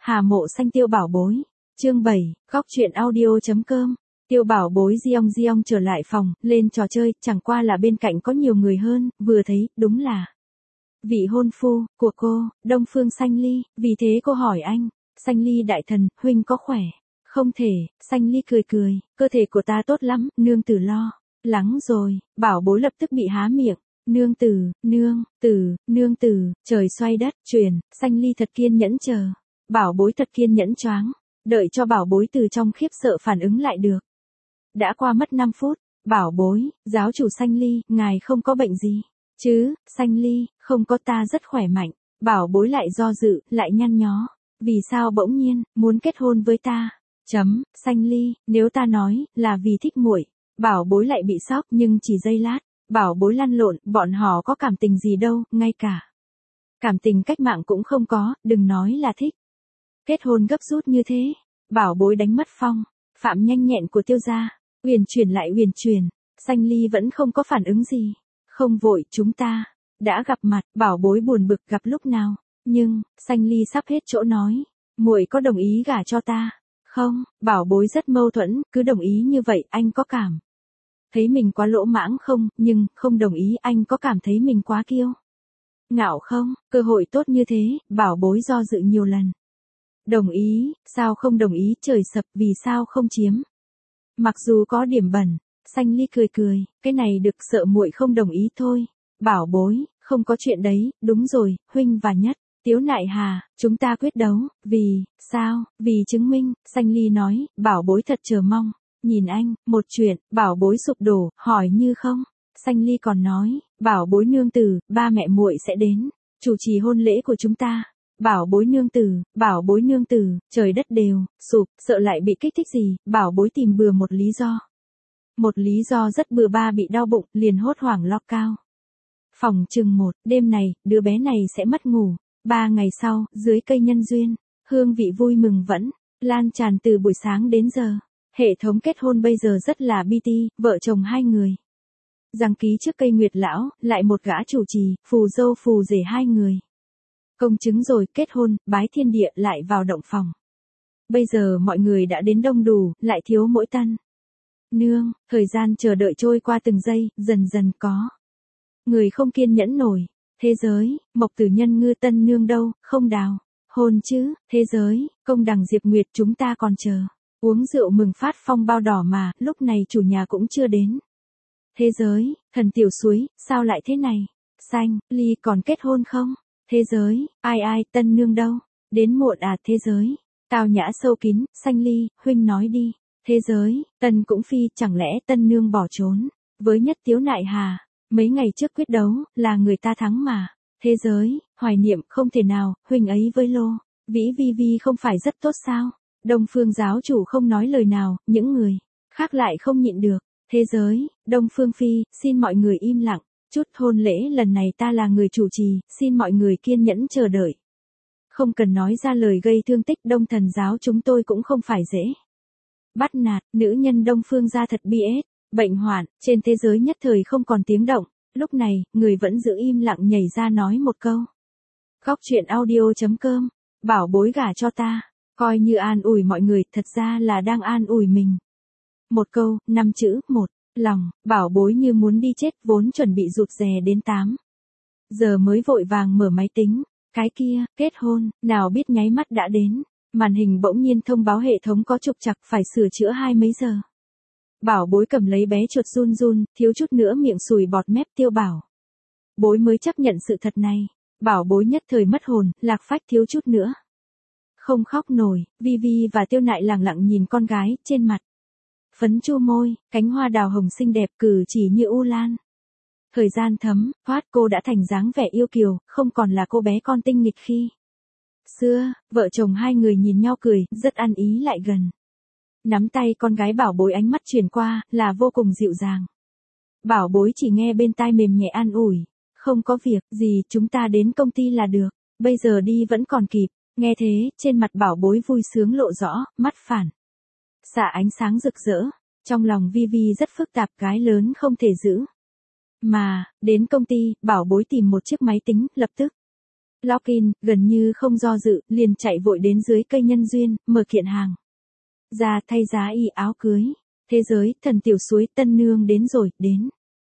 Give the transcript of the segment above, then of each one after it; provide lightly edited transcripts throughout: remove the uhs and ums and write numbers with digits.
Hà Mộ Xanh Tiêu Bảo Bối. Chương 7, góc truyện audio.com. Tiêu Bảo Bối Giong trở lại phòng, lên trò chơi, chẳng qua là bên cạnh có nhiều người hơn, vừa thấy, đúng là vị hôn phu của cô, Đông Phương Xanh Ly, vì thế cô hỏi anh, Xanh Ly đại thần, huynh có khỏe? Không thể, Xanh Ly cười, cơ thể của ta tốt lắm, nương tử lo lắng rồi. Bảo Bối lập tức bị há miệng. Nương tử, trời xoay đất chuyển, Xanh Ly thật kiên nhẫn chờ. Bảo Bối thật kiên nhẫn choáng, đợi cho Bảo Bối từ trong khiếp sợ phản ứng lại được. Đã qua mất 5 phút, Bảo Bối, giáo chủ Xanh Ly, ngài không có bệnh gì chứ? Xanh Ly, không có, ta rất khỏe mạnh. Bảo Bối lại do dự, lại nhăn nhó, vì sao bỗng nhiên muốn kết hôn với ta? Xanh Ly, nếu ta nói là vì thích muội. Bảo Bối lại bị sốc, nhưng chỉ giây lát, Bảo Bối lăn lộn, bọn họ có cảm tình gì đâu, ngay cả cảm tình cách mạng cũng không có, đừng nói là thích. Kết hôn gấp rút như thế, Bảo Bối đánh mất phong phạm nhanh nhẹn của Tiêu gia, uyển chuyển, Xanh Ly vẫn không có phản ứng gì. Không vội, chúng ta đã gặp mặt. Bảo Bối buồn bực, gặp lúc nào? Nhưng Xanh Ly sắp hết chỗ nói, muội có đồng ý gả cho ta không? Bảo Bối rất mâu thuẫn, cứ đồng ý như vậy anh có cảm thấy mình quá lỗ mãng không? Nhưng không đồng ý anh có cảm thấy mình quá kiêu ngạo không? Cơ hội tốt như thế, Bảo Bối do dự nhiều lần. Đồng ý, sao không đồng ý, trời sập, vì sao không chiếm? Mặc dù có điểm bẩn, Xanh Ly cười, cái này được, sợ muội không đồng ý thôi. Bảo Bối, không có chuyện đấy, đúng rồi, huynh và Nhất Tiếu Nại Hà, chúng ta quyết đấu, vì sao? Vì chứng minh. Xanh Ly nói. Bảo Bối thật chờ mong nhìn anh. Một chuyện. Bảo Bối sụp đổ, hỏi như không. Xanh Ly còn nói, Bảo Bối nương tử, ba mẹ muội sẽ đến chủ trì hôn lễ của chúng ta. Bảo Bối nương tử, trời đất đều sụp, sợ lại bị kích thích gì. Bảo Bối tìm bừa một lý do rất bừa ba, bị đau bụng, liền hốt hoảng lo cao phòng chừng một đêm này, đứa bé này sẽ mất ngủ. 3 ngày sau, dưới cây nhân duyên, hương vị vui mừng vẫn lan tràn từ buổi sáng đến giờ. Hệ thống kết hôn bây giờ rất là BT, vợ chồng hai người giằng ký trước cây nguyệt lão, lại một gã chủ trì, phù dâu phù rể hai người công chứng rồi, kết hôn, bái thiên địa, lại vào động phòng. Bây giờ mọi người đã đến đông đủ, lại thiếu mỗi tân nương. Thời gian chờ đợi trôi qua từng giây, dần dần có người không kiên nhẫn nổi. Thế giới, Mộc Tử Nhân Ngư tân nương đâu, không đào hôn chứ? Thế giới, Công Đằng Diệp Nguyệt, chúng ta còn chờ uống rượu mừng phát phong bao đỏ mà, lúc này chủ nhà cũng chưa đến. Thế giới, Thần Tiểu Suối, sao lại thế này? Xanh Ly còn kết hôn không? Thế giới, ai tân nương đâu? Đến muộn à? Thế giới, Tào Nhã sâu kín. Xanh Ly, huynh nói đi. Thế giới, Tân cũng phi, chẳng lẽ tân nương bỏ trốn với Nhất Tiếu Nại Hà? Mấy ngày trước quyết đấu, là người ta thắng mà. Thế giới, Hoài Niệm, không thể nào, huynh ấy với Lô Vĩ Vi không phải rất tốt sao? Đông Phương giáo chủ không nói lời nào, những người khác lại không nhịn được. Thế giới, Đông Phương phi, xin mọi người im lặng chút, hôn lễ lần này ta là người chủ trì, xin mọi người kiên nhẫn chờ đợi. Không cần nói ra lời gây thương tích. Đông Thần giáo chúng tôi cũng không phải dễ bắt nạt. Nữ nhân Đông Phương gia thật BS, bệnh hoạn, trên thế giới nhất thời không còn tiếng động. Lúc này, người vẫn giữ im lặng nhảy ra nói một câu. Góc truyện audio.com. Bảo Bối gả cho ta, coi như an ủi mọi người, thật ra là đang an ủi mình. Một câu, 5 chữ, một lòng. Bảo Bối như muốn đi chết, vốn chuẩn bị rụt rè đến 8 giờ mới vội vàng mở máy tính. Cái kia, kết hôn, nào biết nháy mắt đã đến. Màn hình bỗng nhiên thông báo hệ thống có trục trặc, phải sửa chữa 2 mấy giờ. Bảo Bối cầm lấy bé chuột run, thiếu chút nữa miệng sùi bọt mép. Tiêu Bảo Bối mới chấp nhận sự thật này. Bảo Bối nhất thời mất hồn, lạc phách, thiếu chút nữa không khóc nổi. Vi và Tiêu Nại lẳng lặng nhìn con gái, trên mặt phấn chua môi, cánh hoa đào hồng xinh đẹp, cử chỉ như u lan. Thời gian thấm thoát, cô đã thành dáng vẻ yêu kiều, không còn là cô bé con tinh nghịch khi xưa. Vợ chồng hai người nhìn nhau cười, rất ăn ý lại gần. Nắm tay con gái Bảo Bối, ánh mắt chuyển qua, là vô cùng dịu dàng. Bảo Bối chỉ nghe bên tai mềm nhẹ an ủi. Không có việc gì, chúng ta đến công ty là được. Bây giờ đi vẫn còn kịp. Nghe thế, trên mặt Bảo Bối vui sướng lộ rõ, mắt phản xạ ánh sáng rực rỡ. Trong lòng Vi rất phức tạp, gái lớn không thể giữ. Mà, đến công ty, Bảo Bối tìm một chiếc máy tính, lập tức Login, gần như không do dự, liền chạy vội đến dưới cây nhân duyên, mở kiện hàng. Ra thay giá y áo cưới. Thế giới, thần tiểu suối tân nương đến rồi, đến.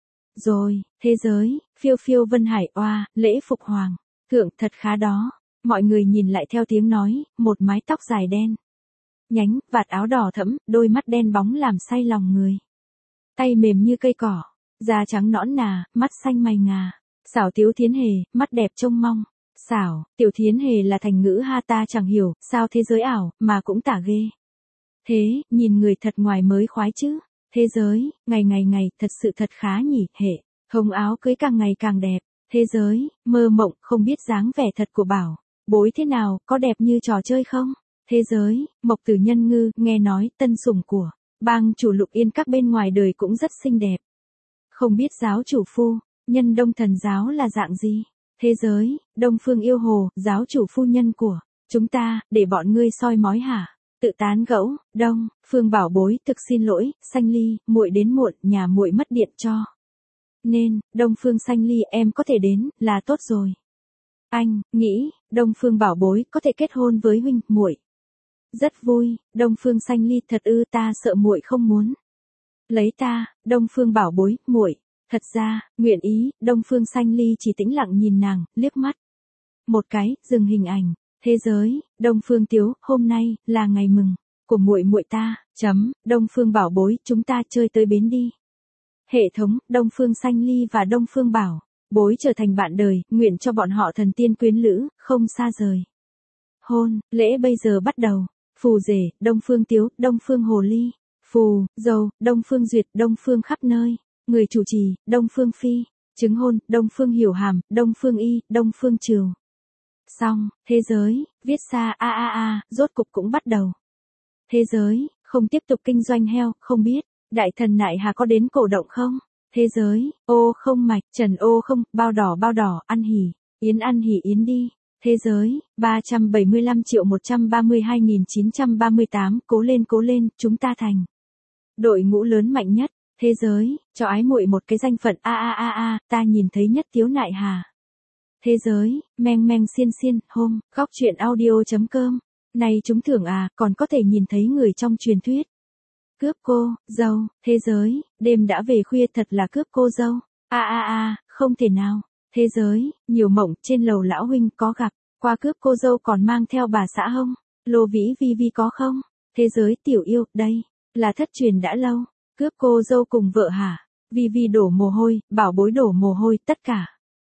Rồi, thế giới, phiêu phiêu vân hải oa, lễ phục hoàng. Thượng thật khá đó. Mọi người nhìn lại theo tiếng nói, một mái tóc dài đen. Nhánh, vạt áo đỏ thẫm, đôi mắt đen bóng làm say lòng người. Tay mềm như cây cỏ, da trắng nõn nà, mắt xanh mày ngà. Xảo Tiếu Thiến Hề, mắt đẹp trông mong. Xảo, Tiểu Thiến Hề là thành ngữ ha ta chẳng hiểu, sao thế giới ảo, mà cũng tả ghê. Thế, nhìn người thật ngoài mới khoái chứ. Thế giới, ngày, thật sự thật khá nhỉ, hệ. Hồng áo cưới càng ngày càng đẹp. Thế giới, mơ mộng, không biết dáng vẻ thật của Bảo Bối thế nào, có đẹp như trò chơi không? Thế giới, Mộc Tử Nhân Ngư, nghe nói, tân sủng của bang chủ Lục Yên các bên ngoài đời cũng rất xinh đẹp. Không biết giáo chủ phu, nhân Đông Thần giáo là dạng gì? Thế giới, Đông Phương Yêu Hồ, giáo chủ phu nhân của chúng ta, để bọn ngươi soi mói hả? Tự tán gẫu, Đông Phương Bảo Bối, thực xin lỗi, Xanh Ly, muội đến muộn, nhà muội mất điện cho. Nên, Đông Phương Xanh Ly em có thể đến, là tốt rồi. Anh, nghĩ, Đông Phương Bảo Bối có thể kết hôn với huynh, muội. Rất vui, Đông Phương Xanh Ly thật ư ta sợ muội không muốn. Lấy ta, Đông Phương Bảo Bối, muội. Thật ra, nguyện ý, Đông Phương Xanh Ly chỉ tĩnh lặng nhìn nàng, liếc mắt. Một cái, dừng hình ảnh. Thế giới, Đông Phương Tiếu, hôm nay, là ngày mừng của muội muội ta, Đông Phương Bảo Bối, chúng ta chơi tới bến đi. Hệ thống, Đông Phương Xanh Ly và Đông Phương Bảo Bối trở thành bạn đời, nguyện cho bọn họ thần tiên quyến lữ, không xa rời. Hôn, lễ bây giờ bắt đầu. Phù rể, Đông Phương Tiếu, Đông Phương Hồ Ly. Phù, dâu, Đông Phương Duyệt, Đông Phương khắp nơi. Người chủ trì, Đông Phương Phi. Chứng hôn, Đông Phương Hiểu Hàm, Đông Phương Y, Đông Phương Trừu. Xong, thế giới, viết xa rốt cục cũng bắt đầu. Thế giới, không tiếp tục kinh doanh heo, không biết, đại thần Nại Hà có đến cổ động không? Thế giới, ô không mạch, trần ô không, bao đỏ, ăn hỉ yến đi. Thế giới, 375.132.938, cố lên, chúng ta thành đội ngũ lớn mạnh nhất. Thế giới, cho ái muội một cái danh phận ta nhìn thấy nhất Tiếu Nại Hà. Thế giới, meng xiên, hôm, góc truyện audio.com. Này chúng thưởng còn có thể nhìn thấy người trong truyền thuyết. Cướp cô, dâu, thế giới, đêm đã về khuya thật là cướp cô dâu. Không thể nào. Thế giới, nhiều mộng, trên lầu lão huynh có gặp, qua cướp cô dâu còn mang theo bà xã hông? Lô Vĩ Vi có không? Thế giới tiểu yêu, đây, là thất truyền đã lâu. Cướp cô dâu cùng vợ hả? Vi đổ mồ hôi, Bảo Bối đổ mồ hôi, tất cả.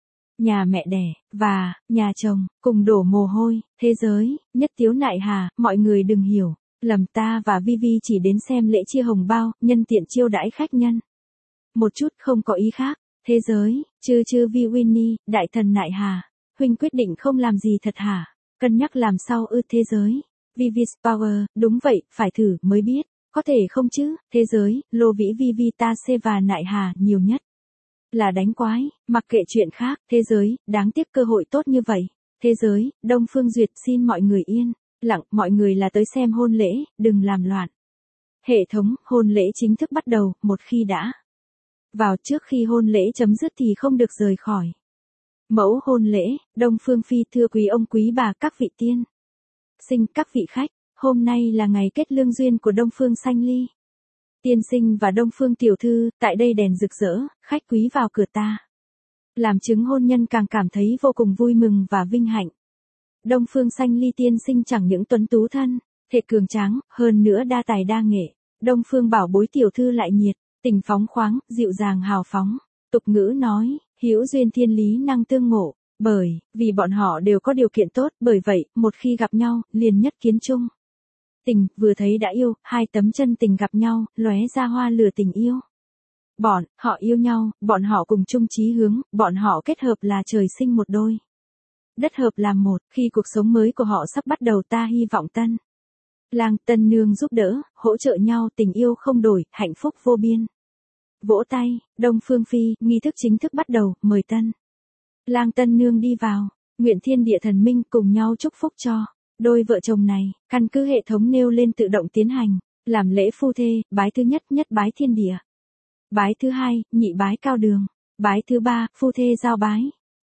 Nhà mẹ đẻ, và, nhà chồng, cùng đổ mồ hôi. Thế giới, nhất Tiếu Nại Hà, mọi người đừng hiểu lầm, ta và Vi chỉ đến xem lễ chia hồng bao, nhân tiện chiêu đãi khách nhân. Một chút không có ý khác. Thế giới, chư Vi Winnie, đại thần Nại Hà, huynh quyết định không làm gì thật hả? Cân nhắc làm sao ư? Thế giới, Vivis Power, đúng vậy, phải thử mới biết, có thể không chứ? Thế giới, Lô Vĩ Vi ta xê và Nại Hà nhiều nhất là đánh quái, mặc kệ chuyện khác. Thế giới, đáng tiếc cơ hội tốt như vậy. Thế giới, Đông Phương Duyệt, xin mọi người yên lặng, mọi người là tới xem hôn lễ, đừng làm loạn. Hệ thống, hôn lễ chính thức bắt đầu, một khi đã vào trước khi hôn lễ chấm dứt thì không được rời khỏi. Mẫu hôn lễ, Đông Phương Phi thưa quý ông quý bà các vị tiên sinh, các vị khách, hôm nay là ngày kết lương duyên của Đông Phương Xanh Ly. Tiên sinh và Đông Phương tiểu thư, tại đây đèn rực rỡ, khách quý vào cửa ta. Làm chứng hôn nhân càng cảm thấy vô cùng vui mừng và vinh hạnh. Đông Phương Xanh Ly tiên sinh chẳng những tuấn tú thân, thể cường tráng, hơn nữa đa tài đa nghệ. Đông Phương Bảo Bối tiểu thư lại nhiệt tình phóng khoáng, dịu dàng hào phóng. Tục ngữ nói, hữu duyên thiên lý năng tương ngộ, bởi vì bọn họ đều có điều kiện tốt, bởi vậy, một khi gặp nhau, liền nhất kiến chung. Tình, vừa thấy đã yêu, hai tấm chân tình gặp nhau, lóe ra hoa lửa tình yêu. Bọn họ yêu nhau, bọn họ cùng chung chí hướng, bọn họ kết hợp là trời sinh một đôi. Đất hợp làm một, khi cuộc sống mới của họ sắp bắt đầu, ta hy vọng tân lang tân nương giúp đỡ, hỗ trợ nhau, tình yêu không đổi, hạnh phúc vô biên. Vỗ tay, Đông Phương Phi, nghi thức chính thức bắt đầu, mời tân lang tân nương đi vào, nguyện thiên địa thần minh cùng nhau chúc phúc cho đôi vợ chồng này. Căn cứ hệ thống nêu lên tự động tiến hành làm lễ phu thê. Bái thứ nhất, nhất bái thiên địa. Bái thứ hai, nhị bái cao đường. Bái thứ ba, phu thê giao bái.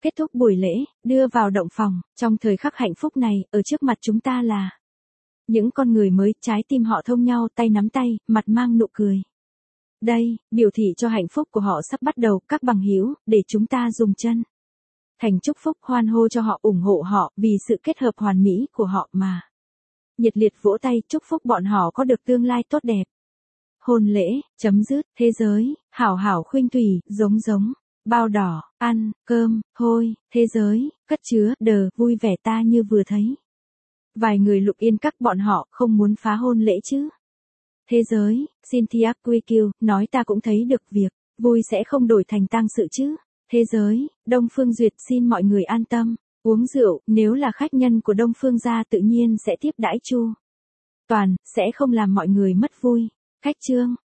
Kết thúc buổi lễ, đưa vào động phòng, trong thời khắc hạnh phúc này, ở trước mặt chúng ta là những con người mới, trái tim họ thông nhau, tay nắm tay, mặt mang nụ cười. Đây, biểu thị cho hạnh phúc của họ sắp bắt đầu, các bằng hữu, để chúng ta dùng chân thành chúc phúc, hoan hô cho họ, ủng hộ họ, vì sự kết hợp hoàn mỹ của họ mà. Nhiệt liệt vỗ tay, chúc phúc bọn họ có được tương lai tốt đẹp. Hôn lễ, chấm dứt, thế giới, hảo hảo khuynh thủy, giống, bao đỏ, ăn, cơm, hôi, thế giới, cất chứa, đờ, vui vẻ ta như vừa thấy. Vài người lục yên các bọn họ không muốn phá hôn lễ chứ. Thế giới, Cynthia QQ, nói ta cũng thấy được việc, vui sẽ không đổi thành tang sự chứ. Thế giới, Đông Phương Duyệt xin mọi người an tâm, uống rượu, nếu là khách nhân của Đông Phương gia tự nhiên sẽ tiếp đãi chu toàn, sẽ không làm mọi người mất vui. Khách trương.